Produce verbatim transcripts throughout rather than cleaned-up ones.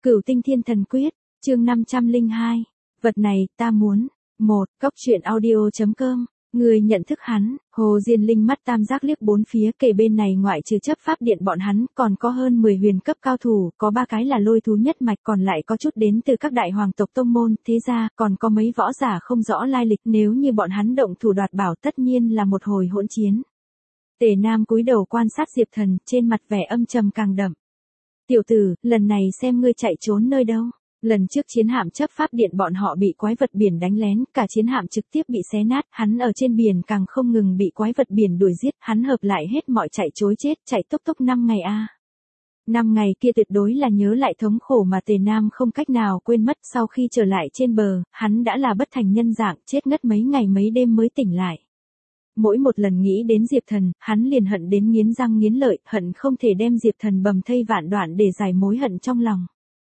Cửu Tinh Thiên Thần Quyết, chương năm trăm lẻ hai, vật này, ta muốn. một. Cốc truyện audio chấm com, người nhận thức hắn, Hồ Diên Linh mắt tam giác liếc bốn phía, kể bên này ngoại trừ chấp pháp điện bọn hắn, còn có hơn mười huyền cấp cao thủ, có ba cái là lôi thú nhất mạch, còn lại có chút đến từ các đại hoàng tộc tông môn, thế ra, còn có mấy võ giả không rõ lai lịch, nếu như bọn hắn động thủ đoạt bảo tất nhiên là một hồi hỗn chiến. Tề Nam cúi đầu quan sát Diệp Thần, trên mặt vẻ âm trầm càng đậm. Tiểu tử, lần này xem ngươi chạy trốn nơi đâu. Lần trước chiến hạm chấp pháp điện bọn họ bị quái vật biển đánh lén, cả chiến hạm trực tiếp bị xé nát, hắn ở trên biển càng không ngừng bị quái vật biển đuổi giết, hắn hợp lại hết mọi chạy chối chết, chạy tốc tốc năm ngày a. À. năm ngày kia tuyệt đối là nhớ lại thống khổ mà Tề Nam không cách nào quên mất, sau khi trở lại trên bờ, hắn đã là bất thành nhân dạng, chết ngất mấy ngày mấy đêm mới tỉnh lại. Mỗi một lần nghĩ đến Diệp Thần, hắn liền hận đến nghiến răng nghiến lợi, hận không thể đem Diệp Thần bầm thây vạn đoạn để giải mối hận trong lòng.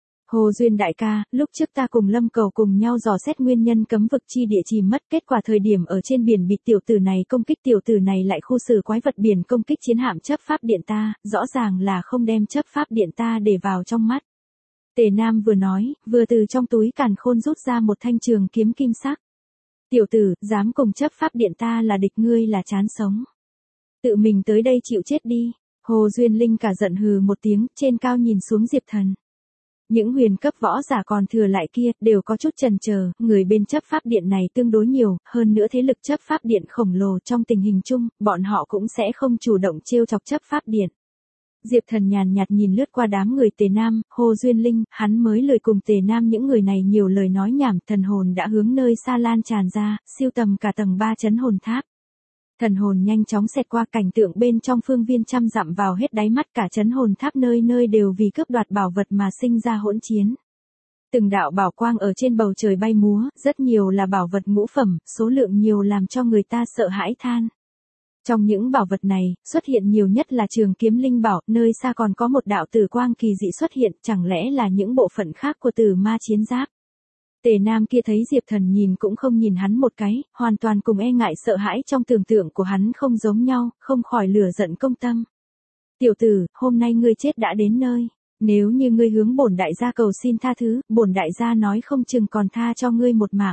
Hồ Duyên đại ca, lúc trước ta cùng Lâm Cầu cùng nhau dò xét nguyên nhân cấm vực chi địa chìm mất, kết quả thời điểm ở trên biển bị tiểu tử này công kích, tiểu tử này lại khu xử quái vật biển công kích chiến hạm chấp pháp điện ta, rõ ràng là không đem chấp pháp điện ta để vào trong mắt. Tề Nam vừa nói, vừa từ trong túi càn khôn rút ra một thanh trường kiếm kim sắc. Tiểu tử, dám cùng chấp pháp điện ta là địch, ngươi là chán sống. Tự mình tới đây chịu chết đi. Hồ Duyên Linh cả giận hừ một tiếng, trên cao nhìn xuống Diệp Thần. Những huyền cấp võ giả còn thừa lại kia, đều có chút chần chờ, người bên chấp pháp điện này tương đối nhiều, hơn nữa thế lực chấp pháp điện khổng lồ, trong tình hình chung, bọn họ cũng sẽ không chủ động trêu chọc chấp pháp điện. Diệp Thần nhàn nhạt nhìn lướt qua đám người Tề Nam, Hồ Duyên Linh, hắn mới lời cùng Tề Nam những người này nhiều lời nói nhảm, thần hồn đã hướng nơi xa lan tràn ra, siêu tầm cả tầng ba chấn hồn tháp. Thần hồn nhanh chóng xẹt qua, cảnh tượng bên trong phương viên trăm dặm vào hết đáy mắt, cả chấn hồn tháp nơi nơi đều vì cướp đoạt bảo vật mà sinh ra hỗn chiến. Từng đạo bảo quang ở trên bầu trời bay múa, rất nhiều là bảo vật ngũ phẩm, số lượng nhiều làm cho người ta sợ hãi than. Trong những bảo vật này, xuất hiện nhiều nhất là trường kiếm linh bảo, nơi xa còn có một đạo tử quang kỳ dị xuất hiện, chẳng lẽ là những bộ phận khác của tử ma chiến giáp. Tề Nam kia thấy Diệp Thần nhìn cũng không nhìn hắn một cái, hoàn toàn cùng e ngại sợ hãi trong tưởng tượng của hắn không giống nhau, không khỏi lửa giận công tâm. Tiểu tử, hôm nay ngươi chết đã đến nơi, nếu như ngươi hướng bổn đại gia cầu xin tha thứ, bổn đại gia nói không chừng còn tha cho ngươi một mạng.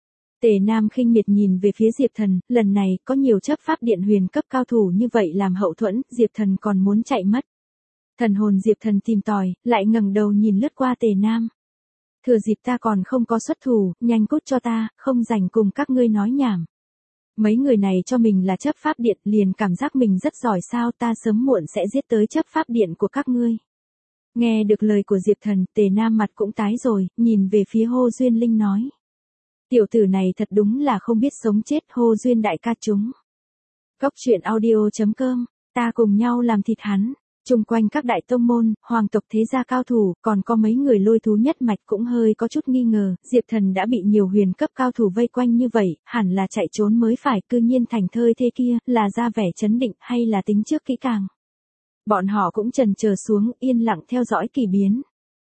Tề Nam khinh miệt nhìn về phía Diệp Thần, lần này có nhiều chấp pháp điện huyền cấp cao thủ như vậy làm hậu thuẫn, Diệp Thần còn muốn chạy mất. Thần hồn Diệp Thần tìm tòi, lại ngẩng đầu nhìn lướt qua Tề Nam. Thừa dịp ta còn không có xuất thủ, nhanh cút cho ta, không rảnh cùng các ngươi nói nhảm. Mấy người này cho mình là chấp pháp điện, liền cảm giác mình rất giỏi sao, ta sớm muộn sẽ giết tới chấp pháp điện của các ngươi. Nghe được lời của Diệp Thần, Tề Nam mặt cũng tái rồi, nhìn về phía Hồ Duyên Linh nói. Tiểu tử này thật đúng là không biết sống chết, Hồ Duyên đại ca chúng. Cốc truyện audio chấm com, ta cùng nhau làm thịt hắn. Trung quanh các đại tông môn, hoàng tộc thế gia cao thủ, còn có mấy người lôi thú nhất mạch cũng hơi có chút nghi ngờ, Diệp Thần đã bị nhiều huyền cấp cao thủ vây quanh như vậy, hẳn là chạy trốn mới phải, cư nhiên thành thơi thế kia, là ra vẻ chấn định hay là tính trước kỹ càng. Bọn họ cũng trần chờ xuống, yên lặng theo dõi kỳ biến.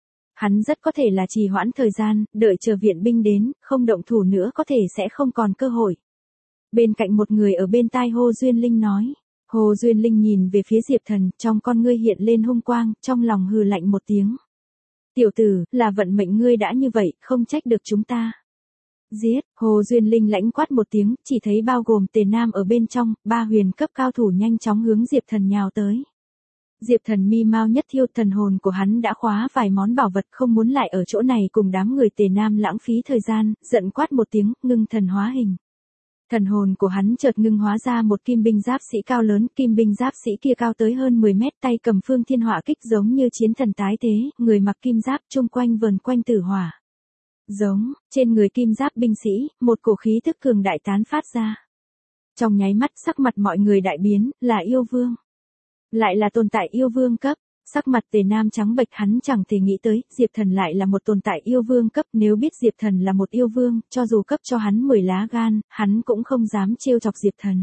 Hắn rất có thể là trì hoãn thời gian, đợi chờ viện binh đến, không động thủ nữa có thể sẽ không còn cơ hội. Bên cạnh một người ở bên tai Hồ Duyên Linh nói. Hồ Duyên Linh nhìn về phía Diệp Thần, trong con ngươi hiện lên hung quang, trong lòng hừ lạnh một tiếng. Tiểu tử, là vận mệnh ngươi đã như vậy, không trách được chúng ta. Giết, Hồ Duyên Linh lãnh quát một tiếng, chỉ thấy bao gồm Tề Nam ở bên trong, ba huyền cấp cao thủ nhanh chóng hướng Diệp Thần nhào tới. Diệp Thần mi mau nhất thiêu, thần hồn của hắn đã khóa vài món bảo vật, không muốn lại ở chỗ này cùng đám người Tề Nam lãng phí thời gian, giận quát một tiếng, ngưng thần hóa hình. Thần hồn của hắn chợt ngưng hóa ra một kim binh giáp sĩ cao lớn, kim binh giáp sĩ kia cao tới hơn mười mét, tay cầm phương thiên hỏa kích giống như chiến thần tái thế, người mặc kim giáp chung quanh vần quanh tử hỏa. Giống, trên người kim giáp binh sĩ, một cổ khí tức cường đại tán phát ra. Trong nháy mắt sắc mặt mọi người đại biến, là yêu vương. Lại là tồn tại yêu vương cấp. Sắc mặt Tề Nam trắng bệch, hắn chẳng thể nghĩ tới, Diệp Thần lại là một tồn tại yêu vương cấp, nếu biết Diệp Thần là một yêu vương, cho dù cấp cho hắn mười lá gan, hắn cũng không dám trêu chọc Diệp Thần.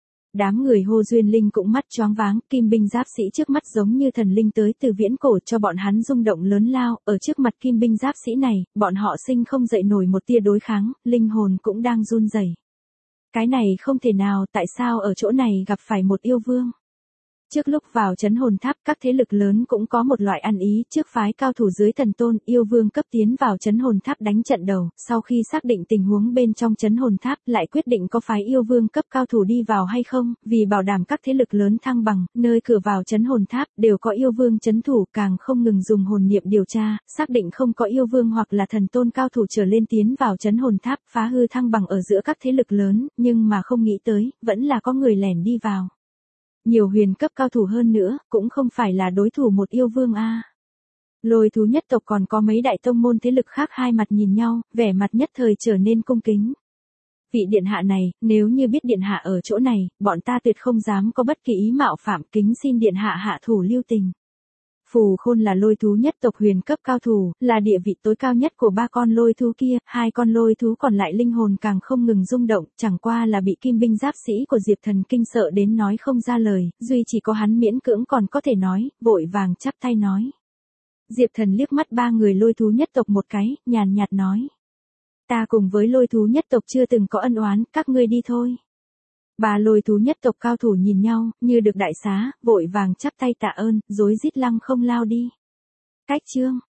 Đám người Hồ Duyên Linh cũng mắt choáng váng, kim binh giáp sĩ trước mắt giống như thần linh tới từ viễn cổ, cho bọn hắn rung động lớn lao, ở trước mặt kim binh giáp sĩ này, bọn họ sinh không dậy nổi một tia đối kháng, linh hồn cũng đang run rẩy. Cái này không thể nào, tại sao ở chỗ này gặp phải một yêu vương? Trước lúc vào trấn hồn tháp, các thế lực lớn cũng có một loại ăn ý, trước phái cao thủ dưới thần tôn, yêu vương cấp tiến vào trấn hồn tháp đánh trận đầu, sau khi xác định tình huống bên trong trấn hồn tháp, lại quyết định có phái yêu vương cấp cao thủ đi vào hay không, vì bảo đảm các thế lực lớn thăng bằng, nơi cửa vào trấn hồn tháp đều có yêu vương trấn thủ, càng không ngừng dùng hồn niệm điều tra, xác định không có yêu vương hoặc là thần tôn cao thủ trở lên tiến vào trấn hồn tháp, phá hư thăng bằng ở giữa các thế lực lớn, nhưng mà không nghĩ tới, vẫn là có người lẻn đi vào. Nhiều huyền cấp cao thủ hơn nữa, cũng không phải là đối thủ một yêu vương a. Lôi thú nhất tộc còn có mấy đại tông môn thế lực khác hai mặt nhìn nhau, vẻ mặt nhất thời trở nên cung kính. Vị điện hạ này, nếu như biết điện hạ ở chỗ này, bọn ta tuyệt không dám có bất kỳ ý mạo phạm, kính xin điện hạ hạ thủ lưu tình. Phù Khôn là lôi thú nhất tộc huyền cấp cao thủ, là địa vị tối cao nhất của ba con lôi thú kia, hai con lôi thú còn lại linh hồn càng không ngừng rung động, chẳng qua là bị kim binh giáp sĩ của Diệp Thần kinh sợ đến nói không ra lời, duy chỉ có hắn miễn cưỡng còn có thể nói, vội vàng chắp tay nói. Diệp Thần liếc mắt ba người lôi thú nhất tộc một cái, nhàn nhạt nói. Ta cùng với lôi thú nhất tộc chưa từng có ân oán, các ngươi đi thôi. Ba lôi thú nhất tộc cao thủ nhìn nhau, như được đại xá, vội vàng chắp tay tạ ơn, rối rít lăng không lao đi. Cách chương